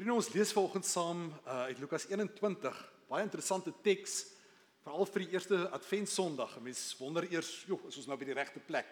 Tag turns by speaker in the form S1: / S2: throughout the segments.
S1: Vriende, ons lees vanoggend saam uit Lukas 21, baie interessante teks, veral vir die eerste Adventsondag. Mens wonder eers, is ons nou by die regte plek?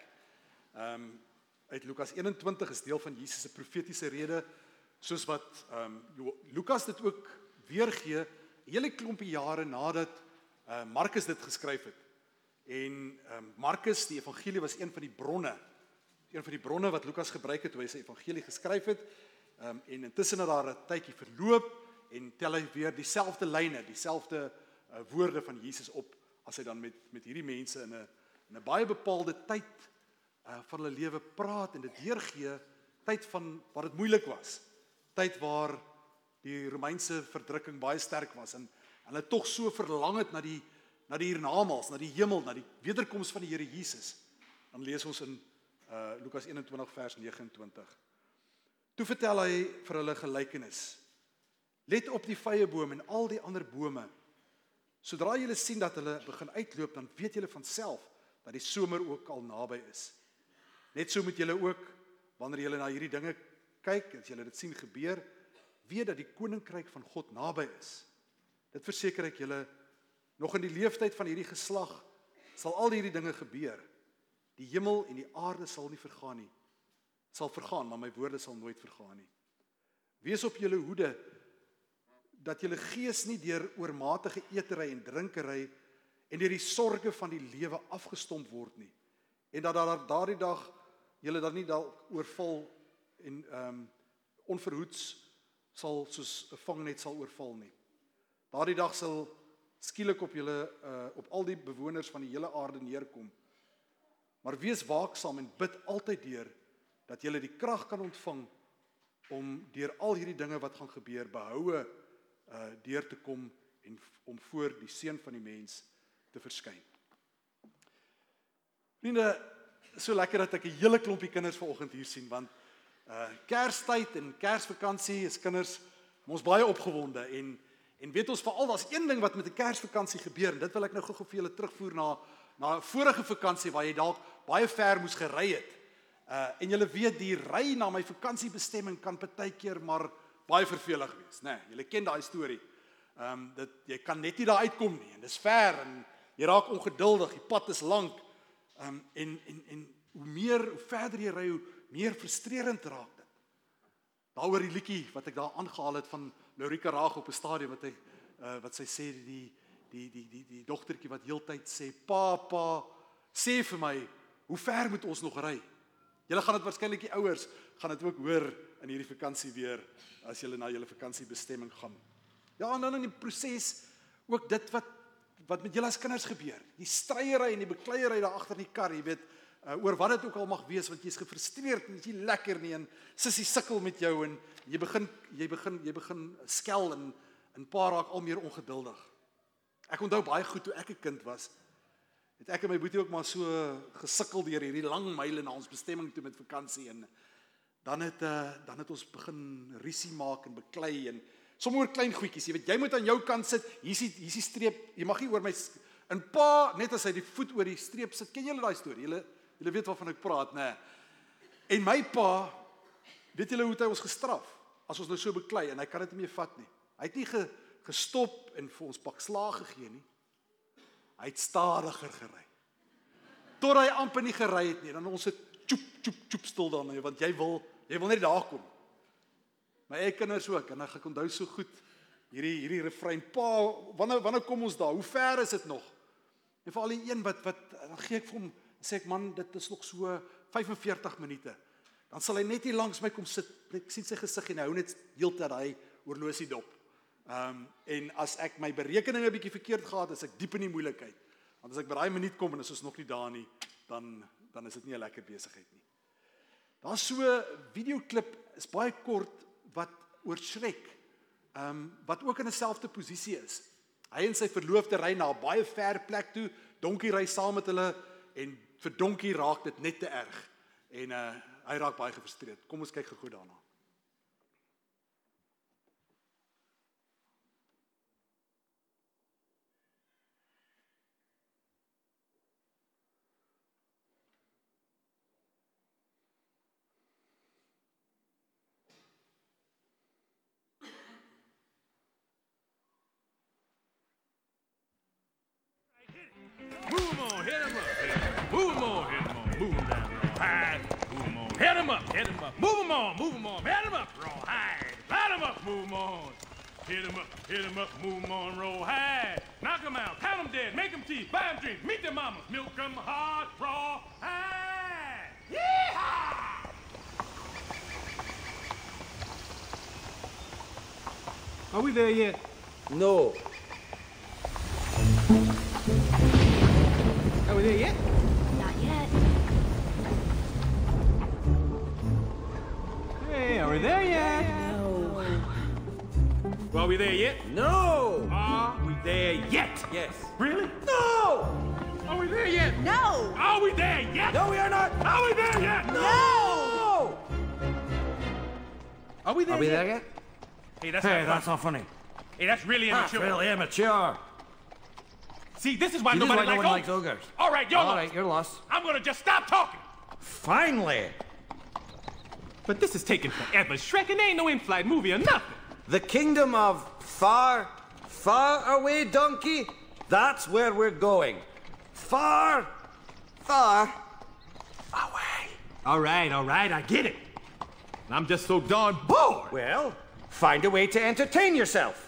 S1: Uit Lukas 21 is deel van Jesus se profetiese rede, soos wat Lukas dit ook weergee, 'n hele klompie jare nadat Markus dit geskryf het. En Markus, die evangelie, was een van die bronne wat Lukas gebruik het toe hy sy evangelie geskryf het. En intussen het daar 'n tydjie verloop en tel hy weer dieselfde lyne, dieselfde woorde van Jesus op, as hy dan met hierdie mense in 'n baie bepaalde tyd van hulle lewe praat en dit deurgee, tyd van waar dit moeilik was, tyd waar die Romeinse verdrukking baie sterk was en hulle tog so verlang het na die hiernamaals, na die hemel, na die wederkoms van die Here Jesus. Dan lees ons in Lukas 21 vers 29. Toe vertel hy vir hulle gelykenis. Let op die vyeboom en al die ander bome. Sodra julle sien dat hulle begin uitloop, dan weet julle van self dat die somer ook al naby is. Net so moet julle ook, wanneer julle na hierdie dinge kyk, as julle dit sien gebeur, weet dat die koninkryk van God naby is. Dit verseker ek julle, nog in die leeftyd van hierdie geslag sal al hierdie dinge gebeur. Die hemel en die aarde sal nie vergaan nie. Sal vergaan, maar my woorde sal nooit vergaan nie. Wees op julle hoede, dat julle gees nie deur oormatige eetery en drinkery en deur die sorge van die lewe afgestomp word nie. En dat daardie dag julle dan nie dalk oorval en onverhoeds sal soos 'n vangnet sal oorval nie. Daardie dag sal skielik op julle op al die bewoners van die hele aarde neerkom. Maar wees waaksaam en bid altyd deur dat julle die krag kan ontvang om deur al hierdie dinge wat gaan gebeur behoue deur te kom en om voor die seun van die mens te verskyn. Vriende, so lekker dat ek 'n hele klompie kinders vanoggend hier sien, want Kerstyd en Kersvakansie is kinders ons baie opgewonde en weet ons veral daar's een ding wat met 'n Kersvakansie gebeur en dit wil ek nou gou vir julle terugvoer na 'n vorige vakansie waar jy dalk baie ver moes gery het. En julle weet die ry na my vakansiebestemming kan partykeer maar baie vervelig wees, né? Julle ken daai storie. Jy kan net nie daar uitkom nie en dis ver en jy raak ongeduldig, die pad is lank. En hoe verder jy ry, hoe meer frustrerend raak dit. Daaroor die liedjie wat ek daar aangehaal het van Lorika Raag op 'n stadium wat sy sê die dogtertjie wat heeltyd sê, "Pa, sê vir my, hoe ver moet ons nog ry?" Julle gaan dit waarskynlik die ouers gaan dit ook hoor in hierdie vakansie weer as julle na julle vakansiebestemming gaan. Ja, en dan in die proses ook dit wat met julle as kinders gebeur. Die stryery en die bekleierery daar agter in die kar, jy weet, oor wat dit ook al mag wees, want jy's gefrustreerd en dit is nie lekker nie en sussie sukkel met jou en jy begin skel en pa raak al meer ongeduldig. Ek onthou baie goed toe ek 'n kind was, het ek en my boetie ook maar so gesukkel deur hierdie lang myle na ons bestemming toe met vakansie en dan het ons begin rusie maak en beklei en sommer oor klein goedjies, jy weet, jy moet aan jou kant sit, hier is die streep, jy mag nie oor my, en pa, net as hy die voet oor die streep sit, ken julle daai storie, julle weet waarvan ek praat, né? En my pa, weet julle hoe het hy ons gestraf, as ons nou so beklei, en hy kan dit nie meer vat nie, hy het nie gestop en vir ons pak slaag gegee nie, hy het stadiger gery, tot hy amper nie gery het nie, dan ons het tjoep stil dan, want jy wil net daar kom. My eie kinders ook, en ek onthou so goed, hierdie refrein, pa, wanneer kom ons daar, hoe ver is dit nog? En vir al die een wat dan gee ek vir hom, sê ek, man, dit is nog so 45 minute, dan sal hy net hier langs my kom sit, ek sien sy gesig en hy hou net heeltyd hy oorlosie dop. En as ek my berekeninge 'n bietjie verkeerd gehad, is ek diep in die moeilikheid, want as ek by daai minuut kom en is ons nog nie daar nie, dan is dit nie 'n lekker besigheid nie. Daar's so 'n videoklip, is baie kort, wat oor Shrek, wat ook in 'n selfde posisie is. Hy en sy verloofde ry na 'n baie ver plek toe, Donkie ry saam met hulle, en vir Donkie raak dit net te erg, en hy raak baie gefrustreerd. Kom ons kyk gou daarna.
S2: hit 'em up. Move 'em on, hit 'em up, rawhide. Light 'em up, move 'em on. Hit 'em up, move 'em on, rawhide. Knock 'em out, count 'em dead, make 'em teeth, buy 'em drinks, meet their mamas, milk 'em hard, rawhide. Yeehaw!
S3: Are we there yet?
S4: No.
S3: Are we there yet?
S5: Not yet.
S3: Hey, are we there yet?
S5: No.
S3: Are we there yet?
S4: No.
S3: Are we there yet?
S4: Yes.
S3: Really?
S4: No.
S3: Are we there yet?
S5: No.
S3: Are we there yet?
S4: No, we are not.
S3: Are we there yet?
S4: No.
S3: Are we there
S4: Are we
S3: yet?
S4: there yet?
S2: Hey, that's
S4: Hey,
S2: not
S4: that's
S2: fun.
S4: not funny.
S2: Hey, that's really
S4: That's
S2: immature.
S4: really immature.
S2: See, this is why
S4: See, this is
S2: nobody
S4: why no one likes
S2: ogres.
S4: ogres.
S2: All right, you're
S4: All
S2: lost.
S4: right, you're lost.
S2: I'm gonna just stop talking.
S4: Finally.
S3: But this is taking forever. Shrek, and ain't no in-flight movie or nothing.
S4: The kingdom of far, far away, donkey. That's where we're going. Far, far away.
S3: All right, I get it. I'm just so darn bored.
S4: Well, find a way to entertain yourself.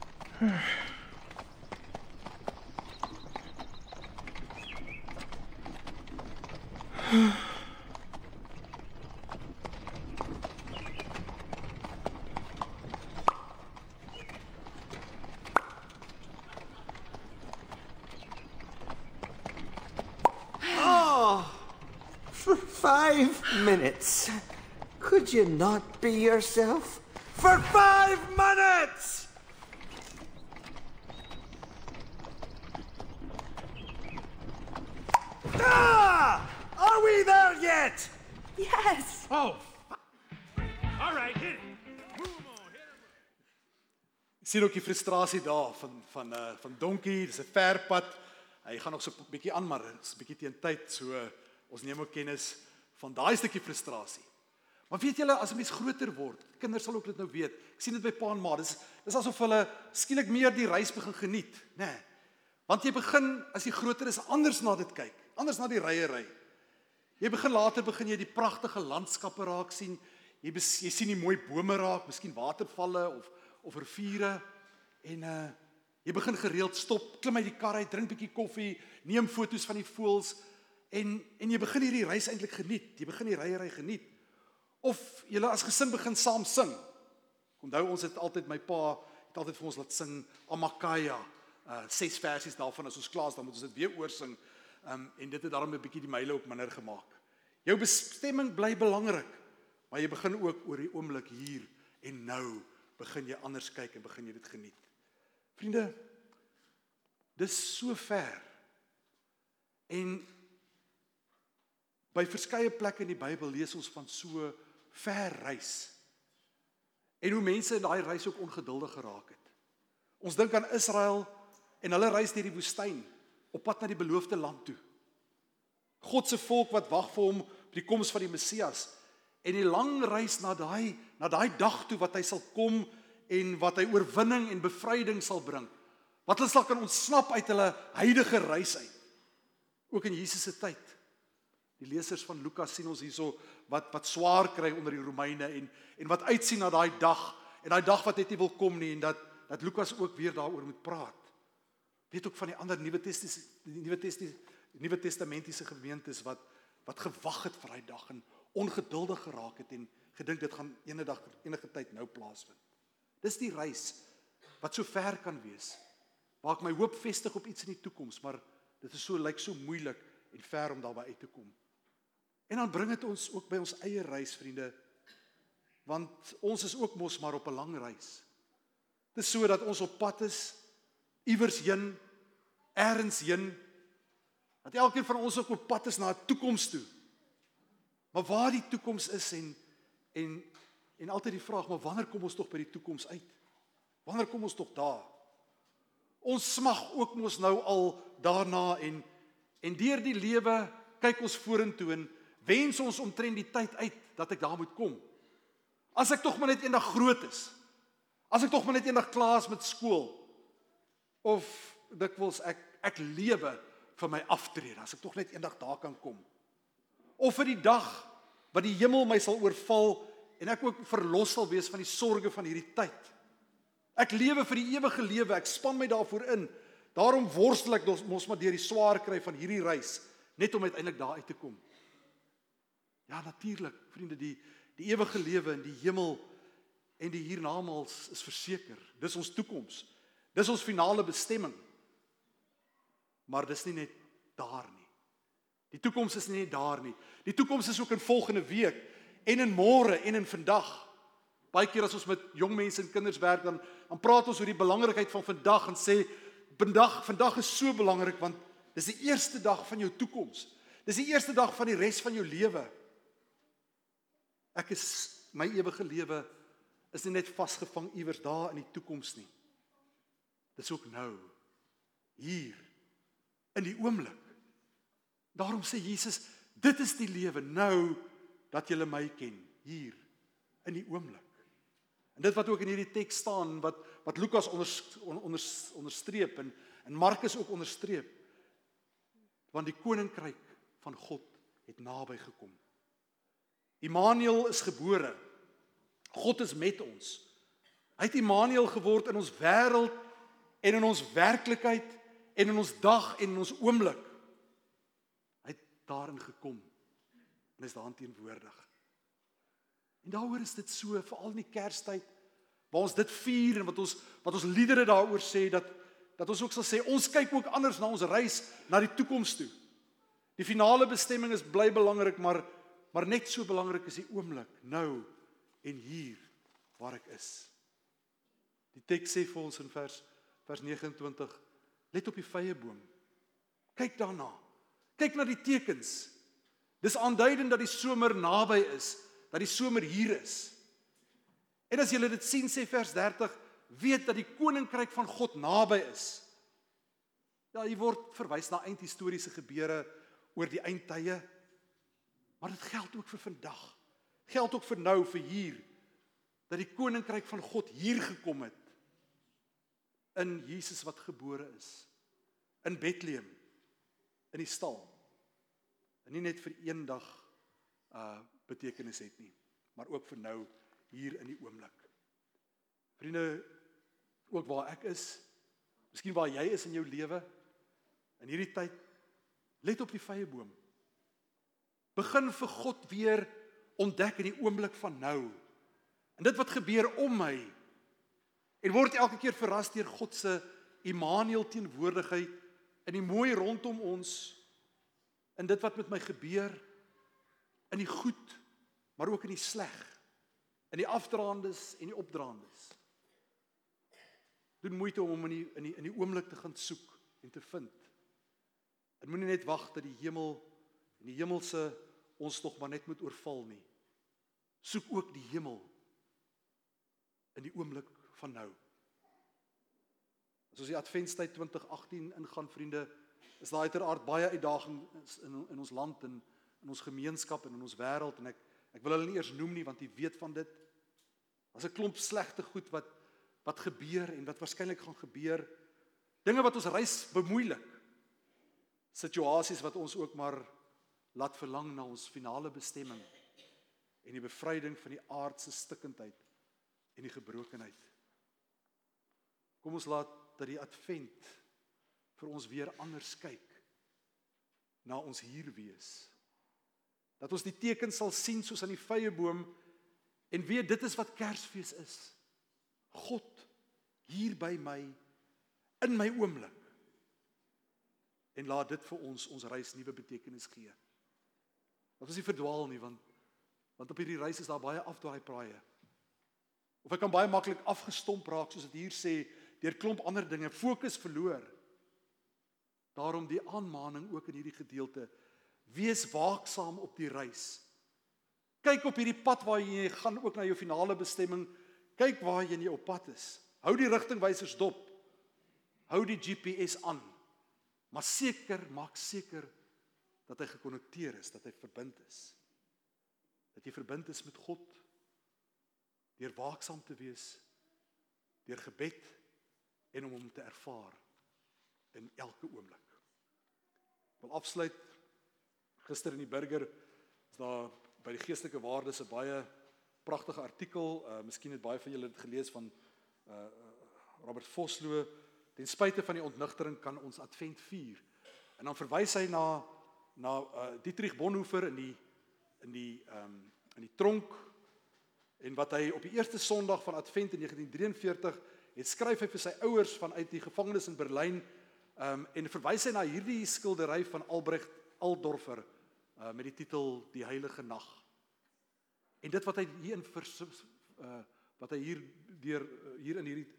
S4: For 5 minutes. Could you not be yourself? For 5 minutes! Ah! Are we there yet?
S5: Yes.
S2: Oh, all right, hit it. Move 'em on, hit 'em up.
S1: Ek sien ook die frustrasie daar van Donkie, dis 'n ver pad. Hy gaan nog so 'n bietjie aan, maar dit's 'n bietjie teen tyd, so ons neem ook kennis van daai stukkie frustrasie. Maar weet julle, as 'n mens groter word, kinders sal ook dit nou weet. Ek sien dit by pa en ma, dis asof hulle skielik meer die reis begin geniet, nê? Nee. Want jy begin as jy groter is anders na dit kyk, anders na die ryery. Jy begin jy die pragtige landskappe raak sien. Jy sien die mooi bome raak, miskien watervalle of riviere en jy begin gereeld stop, klim uit die kar uit, drink bietjie koffie, neem foto's van die voëls en jy begin hierdie reis eintlik geniet. Jy begin die ryery geniet. Of julle as gesin begin saam sing. Ek onthou ons het altyd my pa het altyd vir ons laat sing Amakaya, 6 versies daarvan as ons klaar is, dan moet ons dit weer oorsing. En dit het daarom 'n bietjie die myle ook minder gemaak. Jou bestemming bly belangrik, maar jy begin ook oor die oomblik hier en nou begin jy anders kyk en begin jy dit geniet. Vriende, dis so ver. En by verskeie plekke in die Bybel lees ons van so ver reis. En hoe mense in daai reis ook ongeduldig geraak het. Ons dink aan Israel en hulle reis deur die woestyn op pad na die beloofde land toe. God se volk wat wag vir hom op die koms van die Messias en die lang reis na daai dag toe wat hy sal kom en wat hy oorwinning en bevryding sal bring. Wat hulle sal kan ontsnap uit hulle huidige reis uit. Ook in Jesus se tyd. Die lesers van Lukas sien ons hierso wat swaar kry onder die Romeine en wat uitsien na daai dag en daai dag wat net nie wil kom nie en dat Lukas ook weer daaroor moet praat. Weet ook van die ander Nuwe Testamentiese gemeentes wat gewag het vir daai dag en ongeduldig geraak het en gedink dit gaan enige tyd nou plaasvind. Dis die reis wat so ver kan wees. Waar ek my hoop vestig op iets in die toekoms, maar dit is lyk so moeilik en ver om daarby uit te kom. En dan bring dit ons ook by ons eie reis, vriende, want ons is ook mos maar op 'n lang reis. Dit is so dat ons op pad is, iewers heen, ergens heen, dat elkeen van ons ook op pad is na 'n toekoms toe. Maar waar die toekoms is en altyd die vraag, maar wanneer kom ons tog by die toekoms uit? Wanneer kom ons tog daar? Ons smag ook mos nou al daarna en deur die lewe kyk ons vorentoe en wens ons omtrent die tyd uit dat ek daar moet kom. As ek tog maar net eendag groot is. As ek tog maar net eendag klaar is met skool. Of dikwels ek lewe vir my aftrede, as ek tog net eendag daar kan kom. Of vir die dag wat die hemel my sal oorval en ek ook verlos sal wees van die sorge van hierdie tyd. Ek lewe vir die ewige lewe, ek span my daarvoor in. Daarom worstel ek mos maar deur die swaar kry van hierdie reis, net om uiteindelik daar uit te kom. Ja, natuurlik, vriende, die ewige lewe in die hemel en die hiernamaals is verseker. Dis ons toekoms. Dis ons finale bestemming. Maar dis nie net daar nie. Die toekoms is nie net daar nie. Die toekoms is ook in volgende week en in môre en in vandag. Baie keer as ons met jong mense en kinders werk, dan praat ons oor die belangrikheid van vandag en sê vandag is so belangrik want dis die eerste dag van jou toekoms. Dis die eerste dag van die res van jou lewe. My ewige lewe is nie net vasgevang iewers daar in die toekoms nie. Dis ook nou, hier, in die oomblik. Daarom sê Jesus, dit is die lewe nou dat julle my ken, hier, in die oomblik. En dit wat ook in hierdie teks staan, wat Lukas onderstreep en Markus ook onderstreep, want die koninkryk van God het naby gekom. Immanuel is gebore. God is met ons. Hy het Immanuel geword in ons wêreld en in ons werklikheid en in ons dag en in ons oomblik. Hy het daarin gekom en is daarin teenwoordig. En daaroor is dit so, veral in die Kerstyd, waar ons dit vier en wat ons liedere daaroor sê, dat ons ook sal sê, ons kyk ook anders na ons reis, na die toekoms toe. Die finale bestemming is bly belangrik, maar net so belangrik is die oomblik, nou en hier, waar ek is. Die teks sê vir ons in vers 29, let op die vyeboom. Kyk daarna. Kyk na die tekens. Dis aanduidend dat die somer naby is, dat die somer hier is. En as julle dit sien, sê vers 30, weet dat die koninkryk van God naby is. Ja, hier word verwys na eindhistoriese gebeure oor die eindtye, maar dit geld ook vir vandag. Geld ook vir nou, vir hier, dat die koninkryk van God hier gekom het, in Jesus wat gebore is, in Bethlehem, in die stal, en nie net vir een dag betekenis het nie, maar ook vir nou, hier in die oomblik. Vriende, ook waar ek is, miskien waar jy is in jou lewe, in hierdie tyd, let op die vyeboom. Begin vir God weer ontdek in die oomblik van nou, en dit wat gebeur om my, en word elke keer verras deur God se Immanuel teenwoordigheid, in die mooi rondom ons, in dit wat met my gebeur, in die goed, maar ook in die sleg, in die afdraandes en die opdraandes. Doen moeite om in die oomblik te gaan soek en te vind. En moenie net wag dat die hemel en die hemelse ons nog maar net moet oorval nie. Soek ook die hemel in die oomblik van nou. As ons die Adventstyd 2018 ingaan, vriende, is daar uiteraard baie uitdagings in ons land en in ons gemeenskap en in ons wêreld, en ek wil hulle nie eers noem nie, want jy weet van dit. Daar's 'n klomp slegte goed wat gebeur en wat waarskynlik gaan gebeur. Dinge wat ons reis bemoeilik. Situasies wat ons ook maar laat verlang na ons finale bestemming en die bevryding van die aardse stikkendheid en die gebrokenheid. Kom ons laat dat die Advent vir ons weer anders kyk na ons hier wees. Dat ons die teken sal sien soos aan die vyeboom en weet dit is wat Kersfees is. God hier by my, in my oomblik. En laat dit vir ons reis nuwe betekenis gee. Dat ons nie verdwaal nie, want op hierdie reis is daar baie afdraaipraaie. Of ek kan baie maklik afgestomp raak, soos dit hier sê, deur klomp ander dinge, fokus verloor. Daarom die aanmaning ook in hierdie gedeelte, wees waaksaam op die reis. Kyk op hierdie pad waar jy gaan, ook na jou finale bestemming, kyk waar jy op pad is. Hou die rigtingwysers dop, hou die GPS aan, maar maak seker dat hy gekonnekteer is, dat hy verbind is. Dat jy verbind is met God, deur waaksaam te wees, deur gebed, en om hom te ervaar in elke oomblik. Ek wil afsluit, gister in die burger, is daar by die geestelike waardes 'n baie pragtige artikel. Miskien het baie van julle dit gelees van Robert Vosloo. Ten spyte van die ontnugtering kan ons Advent vier. En dan verwys hy na Dietrich Bonhoeffer in die tronk, en wat hy op die eerste Sondag van Advent in 1943 het skryf hy vir sy ouers vanuit die gevangenis in Berlyn, en verwys hy na hierdie skildery van Albrecht Aldorfer met die titel Die Heilige Nag. En dit wat hy hierin wat hy hier in hierdie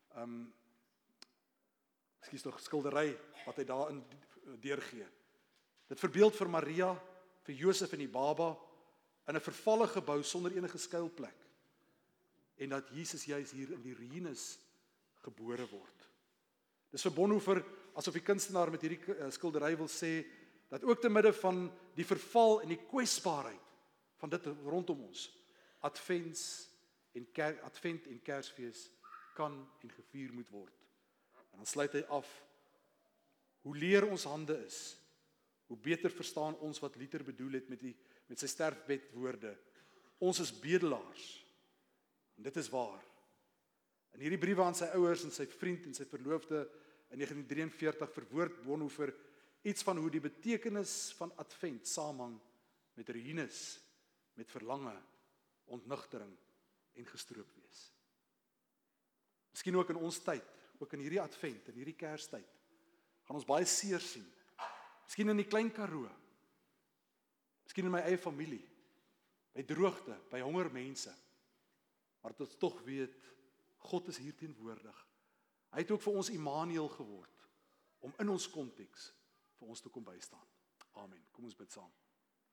S1: skildery wat hy daarin deurgee. Dit verbeeld vir Maria, vir Josef en die baba in 'n vervalle gebou sonder enige skuilplek. En dat Jesus juis hier in die ruïnes gebore word. Dis vir Bonhoeffer asof die kunstenaar met hierdie skildery wil sê dat ook te midde van die verval en die kwesbaarheid van dit rondom ons, Advent en Kersfees kan en gevier moet word. En dan sluit hy af: hoe leer ons hande is, hoe beter verstaan ons wat Luther bedoel het met sy sterfbedwoorde. Ons is bedelaars. En dit is waar. In hierdie briewe aan sy ouers en sy vriend en sy verloofde in 1943 verwoord Bonhoeffer iets van hoe die betekenis van Advent saamhang met ruïnes, met verlange, ontnugtering en gestroop wees. Miskien ook in ons tyd, ook in hierdie Advent, in hierdie Kerstyd, gaan ons baie seer sien. Miskien in die Klein Karoo, miskien in my eie familie, by droogte, by honger mense, maar dat ons tog weet, God is hier teenwoordig. Hy het ook vir ons Immanuel geword, om in ons konteks vir ons te kom bystaan. Amen. Kom ons bid saam.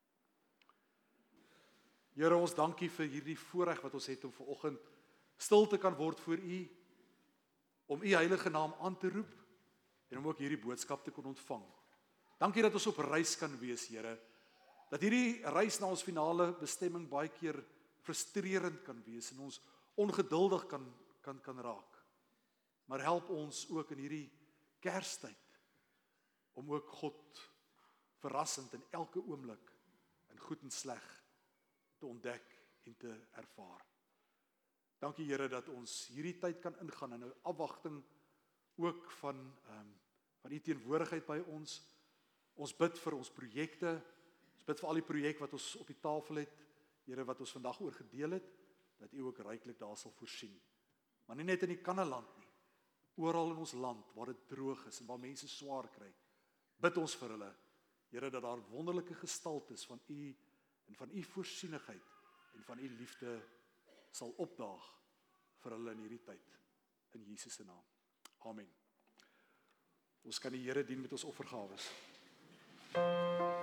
S1: Here, ons dankie vir hierdie voorreg wat ons het om vanoggend stil te kan word voor U, om U heilige naam aan te roep, en om ook hierdie boodskap te kon ontvang. Dankie dat ons op reis kan wees, Here, dat hierdie reis na ons finale bestemming baie keer frustrerend kan wees, en ons ongeduldig kan raak. Maar help ons ook in hierdie Kerstyd, om ook God verrassend in elke oomblik, in goed en sleg, te ontdek en te ervaar. Dankie Here dat ons hierdie tyd kan ingaan in 'n afwagting ook van U teenwoordigheid by ons. Ons bid vir ons projekte, ons bid vir al die projek wat ons op die tafel het, Here, wat ons vandag oor gedeel het, dat U ook ryklik daar sal voorsien. Maar nie net in die Kannaland nie, oral in ons land waar dit droog is en waar mense swaar kry, bid ons vir hulle, Here, dat daar wonderlike gestaltes van U en van U voorsienigheid en van U liefde sal opdaag vir hulle in hierdie tyd. In Jesus se naam. Amen. Ons kan die Here dien met ons offergawes.